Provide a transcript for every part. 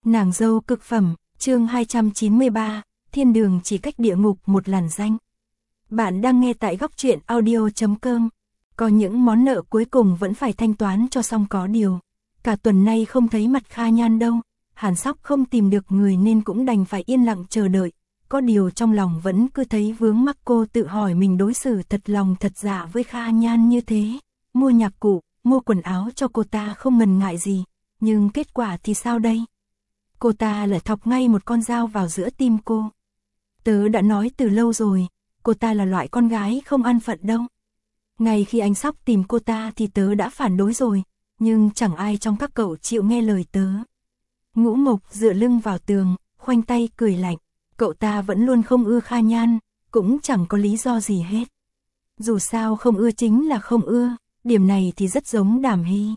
Nàng dâu cực phẩm, chương 293, thiên đường chỉ cách địa ngục một làn danh. Bạn đang nghe tại góc truyện audio.com. Có những món nợ cuối cùng vẫn phải thanh toán cho xong có điều. Cả tuần nay không thấy mặt Kha Nhan đâu, Hàn Sóc không tìm được người nên cũng đành phải yên lặng chờ đợi. Có điều trong lòng vẫn cứ thấy vướng mắc, cô tự hỏi mình đối xử thật lòng thật dạ với Kha Nhan như thế. Mua nhạc cụ, mua quần áo cho cô ta không ngần ngại gì, nhưng kết quả thì sao đây? Cô ta lại thọc ngay một con dao vào giữa tim cô. Tớ đã nói từ lâu rồi, cô ta là loại con gái không an phận đâu. Ngay khi anh Sóc tìm cô ta thì tớ đã phản đối rồi, nhưng chẳng ai trong các cậu chịu nghe lời tớ. Ngũ Mộc dựa lưng vào tường, khoanh tay cười lạnh. Cậu ta vẫn luôn không ưa Kha Nhan, cũng chẳng có lý do gì hết. Dù sao không ưa chính là không ưa, điểm này thì rất giống Đàm Hy.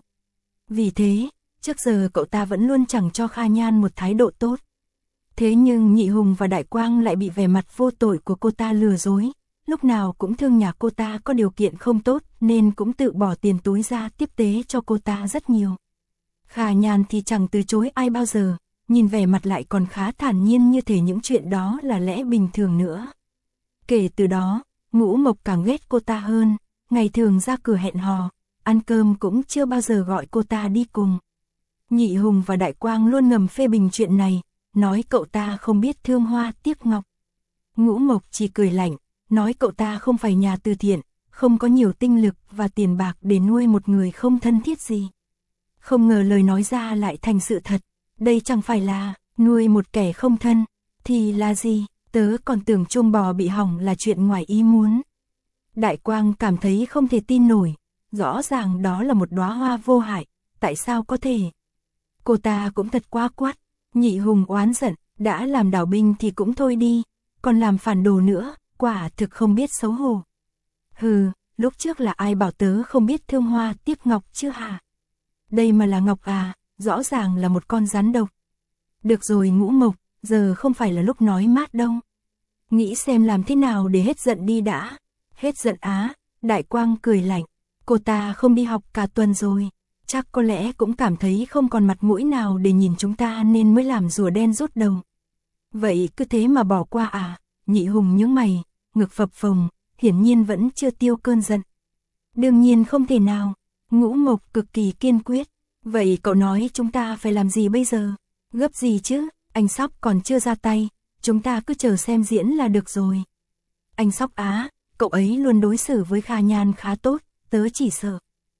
Vì thế, trước giờ cậu ta vẫn luôn chẳng cho Kha Nhan một thái độ tốt. Thế nhưng Nhị Hùng và Đại Quang lại bị vẻ mặt vô tội của cô ta lừa dối. Lúc nào cũng thương nhà cô ta có điều kiện không tốt nên cũng tự bỏ tiền túi ra tiếp tế cho cô ta rất nhiều. Kha Nhan thì chẳng từ chối ai bao giờ, nhìn vẻ mặt lại còn khá thản nhiên như thể những chuyện đó là lẽ bình thường nữa. Kể từ đó, Ngũ Mộc càng ghét cô ta hơn, ngày thường ra cửa hẹn hò, ăn cơm cũng chưa bao giờ gọi cô ta đi cùng. Nhị Hùng và Đại Quang luôn ngầm phê bình chuyện này, nói cậu ta không biết thương hoa tiếc ngọc. Ngũ Mộc chỉ cười lạnh, nói cậu ta không phải nhà từ thiện, không có nhiều tinh lực và tiền bạc để nuôi một người không thân thiết gì. Không ngờ lời nói ra lại thành sự thật, đây chẳng phải là nuôi một kẻ không thân, thì là gì? Tớ còn tưởng chuông bò bị hỏng là chuyện ngoài ý muốn. Đại Quang cảm thấy không thể tin nổi, rõ ràng đó là một đóa hoa vô hại, tại sao có thể? Cô ta cũng thật quá quát. Nhị Hùng oán giận, đã làm đảo binh thì cũng thôi đi, còn làm phản đồ nữa, quả thực không biết xấu hổ. Hừ, lúc trước là ai bảo tớ không biết thương hoa tiếc ngọc chứ hả? Đây mà là ngọc à, rõ ràng là một con rắn độc. Được rồi Ngũ Mộc, giờ không phải là lúc nói mát đâu. Nghĩ xem làm thế nào để hết giận đi đã. Hết giận á? Đại Quang cười lạnh, cô ta không đi học cả tuần rồi. Chắc có lẽ cũng cảm thấy không còn mặt mũi nào để nhìn chúng ta nên mới làm rùa đen rút đầu. Vậy cứ thế mà bỏ qua à? Nhị Hùng nhướng mày, ngực phập phồng, hiển nhiên vẫn chưa tiêu cơn giận. Đương nhiên không thể nào. Ngũ Mộc cực kỳ kiên quyết. Vậy cậu nói chúng ta phải làm gì bây giờ? Gấp gì chứ, anh Sóc còn chưa ra tay, chúng ta cứ chờ xem diễn là được rồi. Anh Sóc á, cậu ấy luôn đối xử với Kha Nhan khá tốt, tớ chỉ sợ.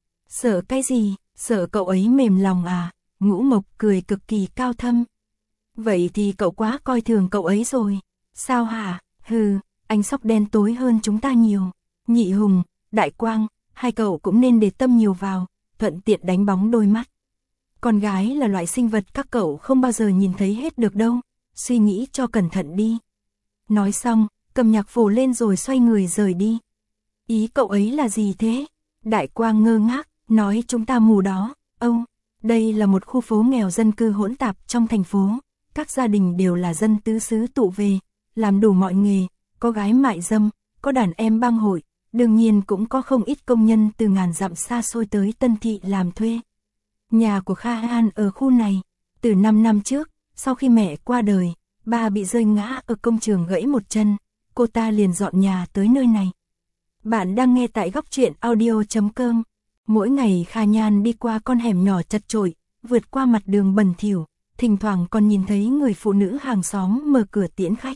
Sợ cái gì? Sợ cậu ấy mềm lòng à? Ngũ Mộc cười cực kỳ cao thâm. Vậy thì cậu quá coi thường cậu ấy rồi. Sao hả? Hừ, anh Sóc đen tối hơn chúng ta nhiều. Nhị Hùng, Đại Quang, hai cậu cũng nên để tâm nhiều vào, thuận tiện đánh bóng đôi mắt. Con gái là loại sinh vật các cậu không bao giờ nhìn thấy hết được đâu, suy nghĩ cho cẩn thận đi. Nói xong, cầm nhạc phổ lên rồi xoay người rời đi. Ý cậu ấy là gì thế? Đại Quang ngơ ngác, nói chúng ta mù đó. Đây là một khu phố nghèo dân cư hỗn tạp trong thành phố, các gia đình đều là dân tứ xứ tụ về, làm đủ mọi nghề, có gái mại dâm, có đàn em bang hội, đương nhiên cũng có không ít công nhân từ ngàn dặm xa xôi tới Tân Thị làm thuê. Nhà của Kha An ở khu này, từ 5 năm trước, sau khi mẹ qua đời, ba bị rơi ngã ở công trường gãy một chân, cô ta liền dọn nhà tới nơi này. Bạn đang nghe tại góc truyện audio.com. Mỗi ngày Kha Nhan đi qua con hẻm nhỏ chật chội, vượt qua mặt đường bẩn thỉu, thỉnh thoảng còn nhìn thấy người phụ nữ hàng xóm mở cửa tiễn khách.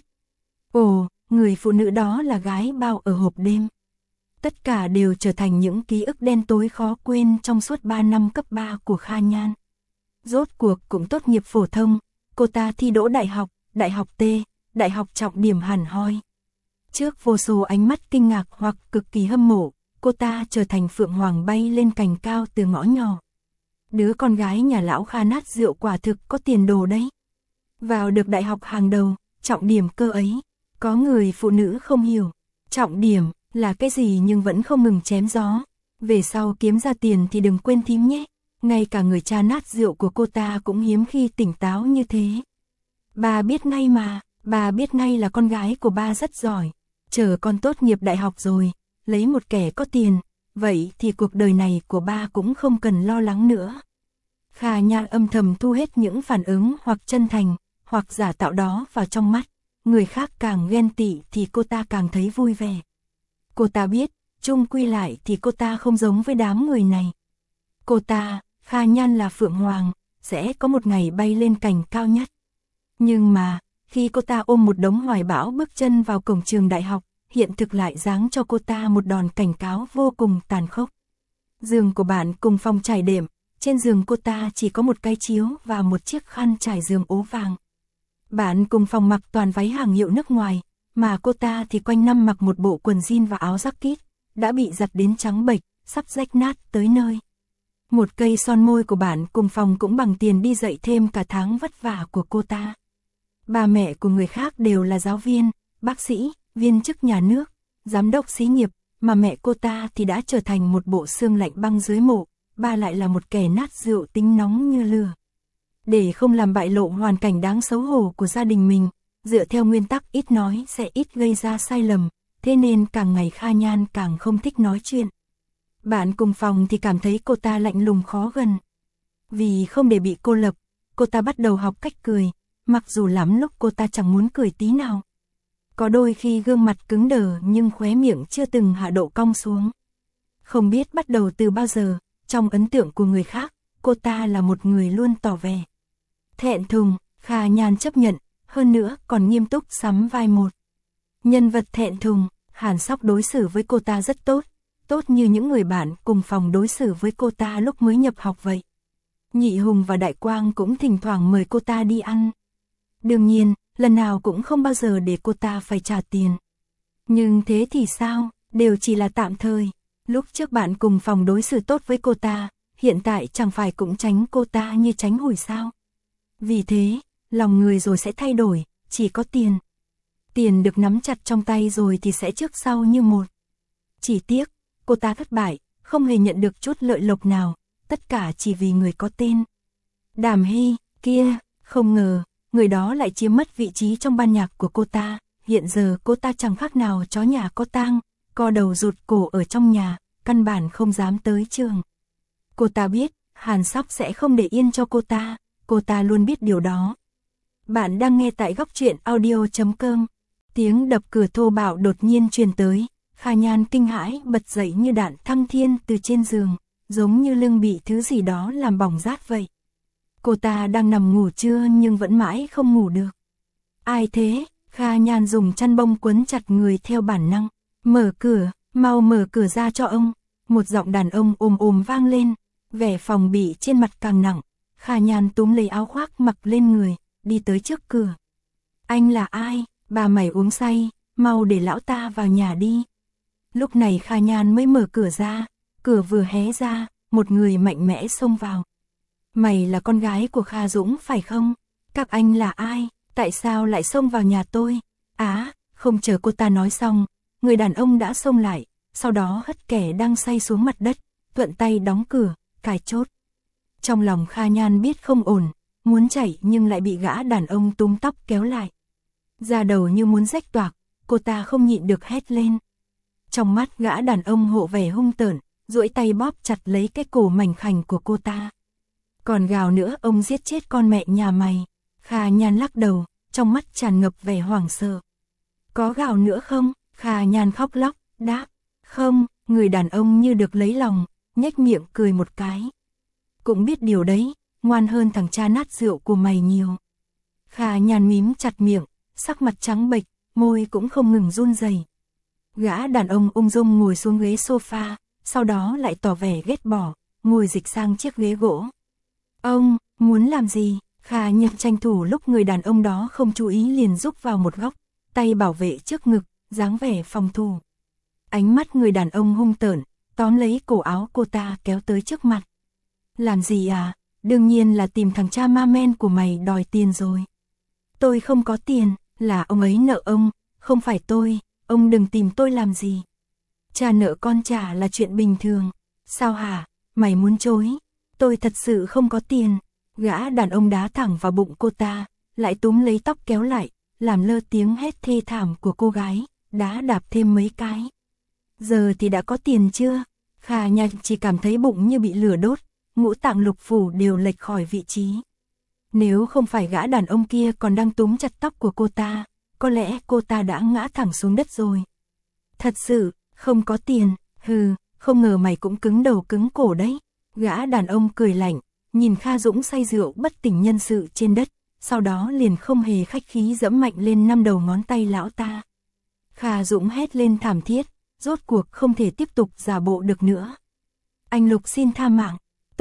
Ồ, người phụ nữ đó là gái bao ở hộp đêm. Tất cả đều trở thành những ký ức đen tối khó quên trong suốt 3 năm cấp 3 của Kha Nhan. Rốt cuộc cũng tốt nghiệp phổ thông, cô ta thi đỗ đại học T, đại học trọng điểm hẳn hoi. Trước vô số ánh mắt kinh ngạc hoặc cực kỳ hâm mộ, cô ta trở thành phượng hoàng bay lên cành cao từ ngõ nhỏ. Đứa con gái nhà lão Kha nát rượu quả thực có tiền đồ đấy. Vào được đại học hàng đầu, trọng điểm cơ ấy. Có người phụ nữ không hiểu, trọng điểm là cái gì nhưng vẫn không ngừng chém gió. Về sau kiếm ra tiền thì đừng quên thím nhé. Ngay cả người cha nát rượu của cô ta cũng hiếm khi tỉnh táo như thế. Bà biết ngay mà, bà biết ngay là con gái của ba rất giỏi. Chờ con tốt nghiệp đại học rồi, lấy một kẻ có tiền, vậy thì cuộc đời này của ba cũng không cần lo lắng nữa. Kha Nhan âm thầm thu hết những phản ứng hoặc chân thành, hoặc giả tạo đó vào trong mắt. Người khác càng ghen tị thì cô ta càng thấy vui vẻ. Cô ta biết, chung quy lại thì cô ta không giống với đám người này. Cô ta, Kha Nhan là Phượng Hoàng, sẽ có một ngày bay lên cành cao nhất. Nhưng mà, khi cô ta ôm một đống hoài bão bước chân vào cổng trường đại học, hiện thực lại giáng cho cô ta một đòn cảnh cáo vô cùng tàn khốc. Giường của bạn cùng phòng trải đệm, trên giường cô ta chỉ có một cái chiếu và một chiếc khăn trải giường ố vàng. Bạn cùng phòng mặc toàn váy hàng hiệu nước ngoài, mà cô ta thì quanh năm mặc một bộ quần jean và áo jacket, đã bị giặt đến trắng bệch, sắp rách nát tới nơi. Một cây son môi của bạn cùng phòng cũng bằng tiền đi dạy thêm cả tháng vất vả của cô ta. Ba mẹ của người khác đều là giáo viên, bác sĩ, viên chức nhà nước, giám đốc xí nghiệp, mà mẹ cô ta thì đã trở thành một bộ xương lạnh băng dưới mộ, ba lại là một kẻ nát rượu tính nóng như lửa. Để không làm bại lộ hoàn cảnh đáng xấu hổ của gia đình mình, dựa theo nguyên tắc ít nói sẽ ít gây ra sai lầm, thế nên càng ngày Kha Nhan càng không thích nói chuyện. Bạn cùng phòng thì cảm thấy cô ta lạnh lùng khó gần. Vì không để bị cô lập, cô ta bắt đầu học cách cười, mặc dù lắm lúc cô ta chẳng muốn cười tí nào. Có đôi khi gương mặt cứng đờ nhưng khóe miệng chưa từng hạ độ cong xuống. Không biết bắt đầu từ bao giờ, trong ấn tượng của người khác, cô ta là một người luôn tỏ vẻ thẹn thùng. Kha Nhan chấp nhận, hơn nữa còn nghiêm túc sắm vai một nhân vật thẹn thùng. Hàn Sóc đối xử với cô ta rất tốt, tốt như những người bạn cùng phòng đối xử với cô ta lúc mới nhập học vậy. Nhị Hùng và Đại Quang cũng thỉnh thoảng mời cô ta đi ăn. Đương nhiên, lần nào cũng không bao giờ để cô ta phải trả tiền. Nhưng thế thì sao, đều chỉ là tạm thời. Lúc trước bạn cùng phòng đối xử tốt với cô ta, hiện tại chẳng phải cũng tránh cô ta như tránh hủi sao. Vì thế, lòng người rồi sẽ thay đổi, chỉ có tiền. Tiền được nắm chặt trong tay rồi thì sẽ trước sau như một. Chỉ tiếc, cô ta thất bại, không hề nhận được chút lợi lộc nào, tất cả chỉ vì người có tên Đàm Hy, kia, không ngờ, người đó lại chiếm mất vị trí trong ban nhạc của cô ta. Hiện giờ cô ta chẳng khác nào chó nhà có tang, co đầu rụt cổ ở trong nhà, căn bản không dám tới trường. Cô ta biết, Hàn Sóc sẽ không để yên cho cô ta luôn biết điều đó. Bạn đang nghe tại góc truyện audio.com. Tiếng đập cửa thô bạo đột nhiên truyền tới, Kha Nhan kinh hãi bật dậy như đạn thăng thiên từ trên giường, giống như lưng bị thứ gì đó làm bỏng rát vậy. Cô ta đang nằm ngủ trưa nhưng vẫn mãi không ngủ được. Ai thế? Kha Nhan dùng chăn bông quấn chặt người theo bản năng. Mở cửa, mau mở cửa ra cho ông. Một giọng đàn ông ồm ồm vang lên, vẻ phòng bị trên mặt càng nặng. Kha Nhan túm lấy áo khoác mặc lên người, đi tới trước cửa. Anh là ai? Bà mày uống say, mau để lão ta vào nhà đi. Lúc này Kha Nhan mới mở cửa ra, cửa vừa hé ra, một người mạnh mẽ xông vào. Mày là con gái của Kha Dũng phải không? Các anh là ai? Tại sao lại xông vào nhà tôi? Không chờ cô ta nói xong, người đàn ông đã xông lại, sau đó hất kẻ đang say xuống mặt đất, thuận tay đóng cửa, cài chốt. Trong lòng Kha Nhan biết không ổn, muốn chạy nhưng lại bị gã đàn ông túm tóc kéo lại. Da đầu như muốn rách toạc, cô ta không nhịn được hét lên. Trong mắt gã đàn ông hộ vẻ hung tợn, duỗi tay bóp chặt lấy cái cổ mảnh khảnh của cô ta. Còn gào nữa, ông giết chết con mẹ nhà mày. Kha Nhan lắc đầu, trong mắt tràn ngập vẻ hoảng sợ. Có gào nữa không? Kha Nhan khóc lóc, đáp. Không, người đàn ông như được lấy lòng, nhếch miệng cười một cái. Cũng biết điều đấy, ngoan hơn thằng cha nát rượu của mày nhiều. Kha Nhan mím chặt miệng, sắc mặt trắng bệch, môi cũng không ngừng run rẩy. Gã đàn ông ung dung ngồi xuống ghế sofa, sau đó lại tỏ vẻ ghét bỏ, ngồi dịch sang chiếc ghế gỗ. Ông, muốn làm gì? Kha Nhan tranh thủ lúc người đàn ông đó không chú ý liền rúc vào một góc, tay bảo vệ trước ngực, dáng vẻ phòng thủ. Ánh mắt người đàn ông hung tợn, tóm lấy cổ áo cô ta kéo tới trước mặt. Làm gì à? Đương nhiên là tìm thằng cha ma men của mày đòi tiền rồi. Tôi không có tiền, là ông ấy nợ ông, không phải tôi, ông đừng tìm tôi làm gì. Cha nợ con trả là chuyện bình thường. Sao hả? Mày muốn chối? Tôi thật sự không có tiền. Gã đàn ông đá thẳng vào bụng cô ta, lại túm lấy tóc kéo lại, làm lơ tiếng hét thê thảm của cô gái, đá đạp thêm mấy cái. Giờ thì đã có tiền chưa? Kha Nhan chỉ cảm thấy bụng như bị lửa đốt, ngũ tạng lục phủ đều lệch khỏi vị trí. Nếu không phải gã đàn ông kia còn đang túm chặt tóc của cô ta, có lẽ cô ta đã ngã thẳng xuống đất rồi. Thật sự, không có tiền, hừ, không ngờ mày cũng cứng đầu cứng cổ đấy. Gã đàn ông cười lạnh, nhìn Kha Dũng say rượu bất tỉnh nhân sự trên đất, sau đó liền không hề khách khí giẫm mạnh lên 5 đầu ngón tay lão ta. Kha Dũng hét lên thảm thiết, rốt cuộc không thể tiếp tục giả bộ được nữa. Anh Lục xin tha mạng,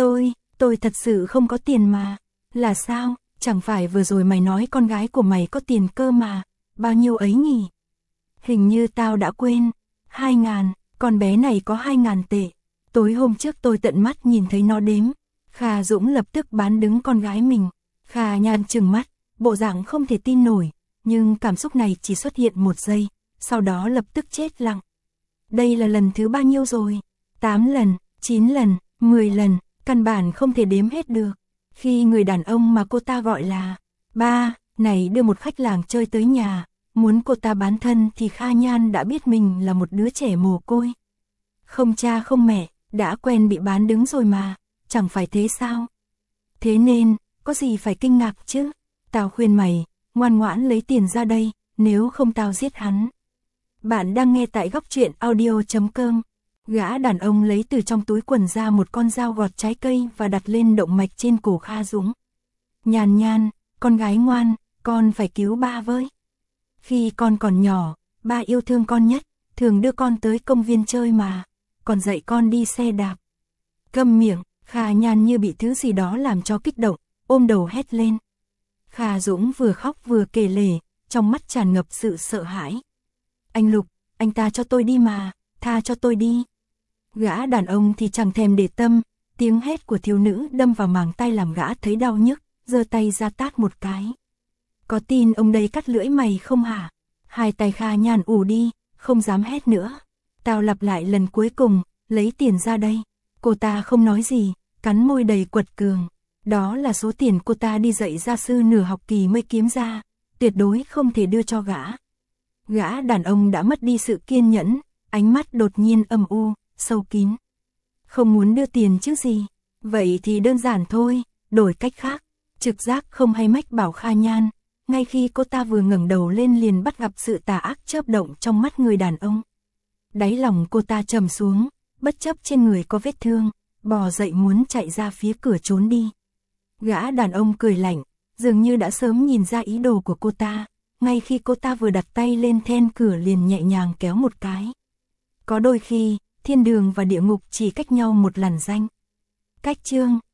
tôi thật sự không có tiền mà. Là sao, chẳng phải vừa rồi mày nói con gái của mày có tiền cơ mà, bao nhiêu ấy nhỉ? Hình như tao đã quên, 2.000, con bé này có 2.000 tệ. Tối hôm trước tôi tận mắt nhìn thấy nó đếm. Kha Dũng lập tức bán đứng con gái mình. Kha Nhan trừng mắt, bộ dạng không thể tin nổi, nhưng cảm xúc này chỉ xuất hiện 1 giây, sau đó lập tức chết lặng. Đây là lần thứ bao nhiêu rồi? 8 lần, 9 lần, 10 lần, căn bản không thể đếm hết được. Khi người đàn ông mà cô ta gọi là ba này đưa một khách làng chơi tới nhà, muốn cô ta bán thân thì Kha Nhan đã biết mình là một đứa trẻ mồ côi. Không cha không mẹ, đã quen bị bán đứng rồi mà, chẳng phải thế sao? Thế nên, có gì phải kinh ngạc chứ? Tao khuyên mày, ngoan ngoãn lấy tiền ra đây, nếu không tao giết hắn. Bạn đang nghe tại góc truyện audio.com. Gã đàn ông lấy từ trong túi quần ra một con dao gọt trái cây và đặt lên động mạch trên cổ Kha Dũng. Nhan Nhan, con gái ngoan, con phải cứu ba với. Khi con còn nhỏ, ba yêu thương con nhất, thường đưa con tới công viên chơi mà, còn dạy con đi xe đạp. Câm miệng, Kha Nhan như bị thứ gì đó làm cho kích động, ôm đầu hét lên. Kha Dũng vừa khóc vừa kể lể, trong mắt tràn ngập sự sợ hãi. Anh Lục, anh ta cho tôi đi mà, tha cho tôi đi. Gã đàn ông thì chẳng thèm để tâm, tiếng hét của thiếu nữ đâm vào màng tay làm gã thấy đau nhức, giơ tay ra tát một cái. Có tin ông đây cắt lưỡi mày không hả? Hai tay Kha Nhan ù đi, không dám hét nữa. Tao lặp lại lần cuối cùng, lấy tiền ra đây. Cô ta không nói gì, cắn môi đầy quật cường. Đó là số tiền cô ta đi dạy gia sư nửa học kỳ mới kiếm ra, tuyệt đối không thể đưa cho gã. Gã đàn ông đã mất đi sự kiên nhẫn, ánh mắt đột nhiên âm u, sâu kín. Không muốn đưa tiền chứ gì, vậy thì đơn giản thôi, đổi cách khác. Trực giác không hay mách bảo Kha Nhan, ngay khi cô ta vừa ngẩng đầu lên liền bắt gặp sự tà ác chớp động trong mắt người đàn ông. Đáy lòng cô ta trầm xuống, bất chấp trên người có vết thương, bò dậy muốn chạy ra phía cửa trốn đi. Gã đàn ông cười lạnh, dường như đã sớm nhìn ra ý đồ của cô ta, ngay khi cô ta vừa đặt tay lên then cửa liền nhẹ nhàng kéo một cái. Có đôi khi, thiên đường và địa ngục chỉ cách nhau một làn ranh. Cách chương